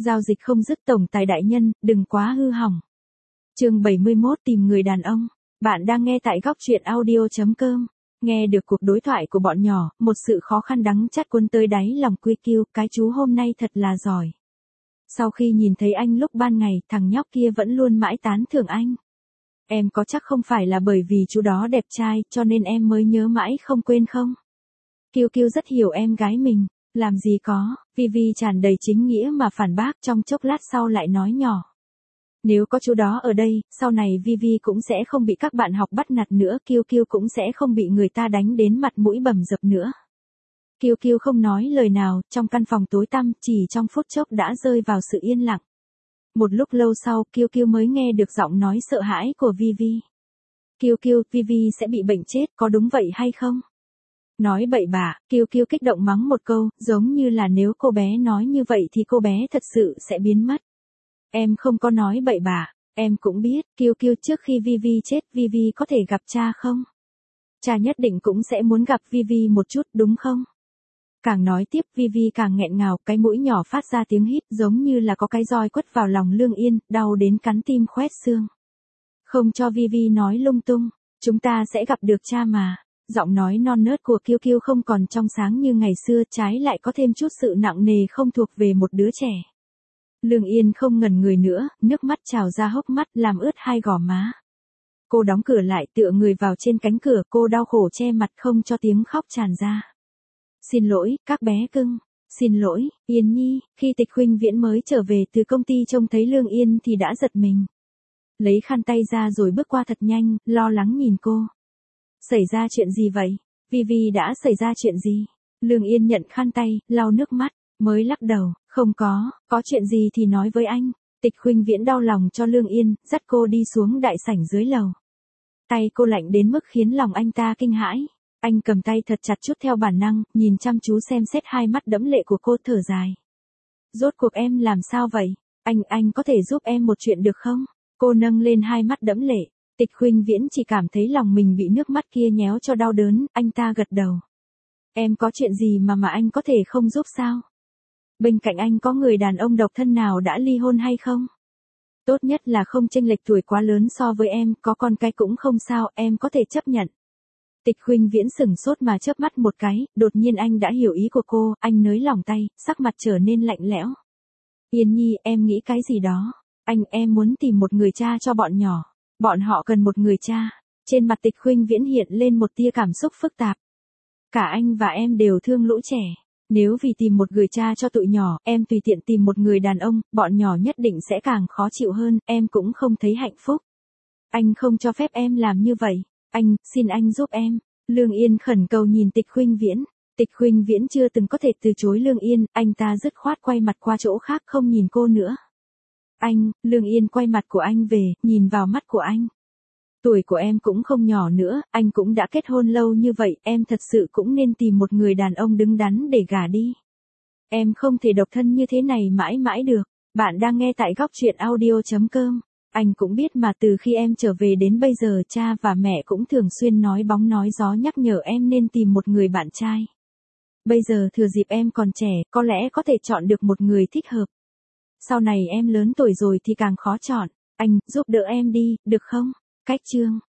Giao dịch không dứt tổng tài đại nhân, đừng quá hư hỏng. Chương 71 tìm người đàn ông. Bạn đang nghe tại góc truyện audio.com. Nghe được cuộc đối thoại của bọn nhỏ, một sự khó khăn đắng chát cuốn tới đáy lòng Kiêu, cái chú hôm nay thật là giỏi. Sau khi nhìn thấy anh lúc ban ngày, thằng nhóc kia vẫn luôn mãi tán thưởng anh. Em có chắc không phải là bởi vì chú đó đẹp trai, cho nên em mới nhớ mãi không quên không? Kiêu rất hiểu em gái mình. Làm gì có, Vivi tràn đầy chính nghĩa mà phản bác, trong chốc lát sau lại nói nhỏ. Nếu có chú đó ở đây, sau này Vivi cũng sẽ không bị các bạn học bắt nạt nữa, Kiêu cũng sẽ không bị người ta đánh đến mặt mũi bầm dập nữa. Kiêu không nói lời nào, trong căn phòng tối tăm, chỉ trong phút chốc đã rơi vào sự yên lặng. Một lúc lâu sau, Kiêu mới nghe được giọng nói sợ hãi của Vivi. Kiêu, Vivi sẽ bị bệnh chết, có đúng vậy hay không? Nói bậy bạ, Kiêu kích động mắng một câu, giống như là nếu cô bé nói như vậy thì cô bé thật sự sẽ biến mất. Em không có nói bậy bạ, em cũng biết, Kiêu trước khi Vivi chết, Vivi có thể gặp cha không? Cha nhất định cũng sẽ muốn gặp Vivi một chút, đúng không? Càng nói tiếp, Vivi càng nghẹn ngào, cái mũi nhỏ phát ra tiếng hít giống như là có cái roi quất vào lòng Lương Yên, đau đến cắn tim khoét xương. Không cho Vivi nói lung tung, chúng ta sẽ gặp được cha mà. Giọng nói non nớt của Kiêu không còn trong sáng như ngày xưa, trái lại có thêm chút sự nặng nề không thuộc về một đứa trẻ. Lương Yên không ngần người nữa, nước mắt trào ra hốc mắt, làm ướt hai gò má. Cô đóng cửa lại, tựa người vào trên cánh cửa, cô đau khổ che mặt không cho tiếng khóc tràn ra. Xin lỗi, các bé cưng. Xin lỗi, Yên Nhi. Khi Tịch Huynh Viễn mới trở về từ công ty trông thấy Lương Yên thì đã giật mình. Lấy khăn tay ra rồi bước qua thật nhanh, lo lắng nhìn cô. Xảy ra chuyện gì vậy? Vivi đã xảy ra chuyện gì? Lương Yên nhận khăn tay, lau nước mắt, mới lắc đầu, không có chuyện gì thì nói với anh. Tịch Huynh Viễn đau lòng cho Lương Yên, dắt cô đi xuống đại sảnh dưới lầu. Tay cô lạnh đến mức khiến lòng anh ta kinh hãi. Anh cầm tay thật chặt chút theo bản năng, nhìn chăm chú xem xét hai mắt đẫm lệ của cô, thở dài. Rốt cuộc em làm sao vậy? Anh có thể giúp em một chuyện được không? Cô nâng lên hai mắt đẫm lệ. Tịch Huynh Viễn chỉ cảm thấy lòng mình bị nước mắt kia nhéo cho đau đớn, anh ta gật đầu. Em có chuyện gì mà anh có thể không giúp sao? Bên cạnh anh có người đàn ông độc thân nào đã ly hôn hay không? Tốt nhất là không chênh lệch tuổi quá lớn so với em, có con cái cũng không sao, em có thể chấp nhận. Tịch Huynh Viễn sửng sốt mà chớp mắt một cái, đột nhiên anh đã hiểu ý của cô, anh nới lỏng tay, sắc mặt trở nên lạnh lẽo. Yên Nhi, em nghĩ cái gì đó? Em muốn tìm một người cha cho bọn nhỏ. Bọn họ cần một người cha. Trên mặt Tịch Huynh Viễn hiện lên một tia cảm xúc phức tạp. Cả anh và em đều thương lũ trẻ. Nếu vì tìm một người cha cho tụi nhỏ, em tùy tiện tìm một người đàn ông, bọn nhỏ nhất định sẽ càng khó chịu hơn, em cũng không thấy hạnh phúc. Anh không cho phép em làm như vậy. Xin anh giúp em. Lương Yên khẩn cầu nhìn Tịch Huynh Viễn. Tịch Huynh Viễn chưa từng có thể từ chối Lương Yên, anh ta dứt khoát quay mặt qua chỗ khác không nhìn cô nữa. Lương Yên quay mặt của anh về, nhìn vào mắt của anh. Tuổi của em cũng không nhỏ nữa, anh cũng đã kết hôn lâu như vậy, em thật sự cũng nên tìm một người đàn ông đứng đắn để gả đi. Em không thể độc thân như thế này mãi mãi được. Bạn đang nghe tại góc truyện audio.com. Anh cũng biết mà, từ khi em trở về đến bây giờ cha và mẹ cũng thường xuyên nói bóng nói gió nhắc nhở em nên tìm một người bạn trai. Bây giờ thừa dịp em còn trẻ, có lẽ có thể chọn được một người thích hợp. Sau này em lớn tuổi rồi thì càng khó chọn. Anh, giúp đỡ em đi, được không? Cách chương.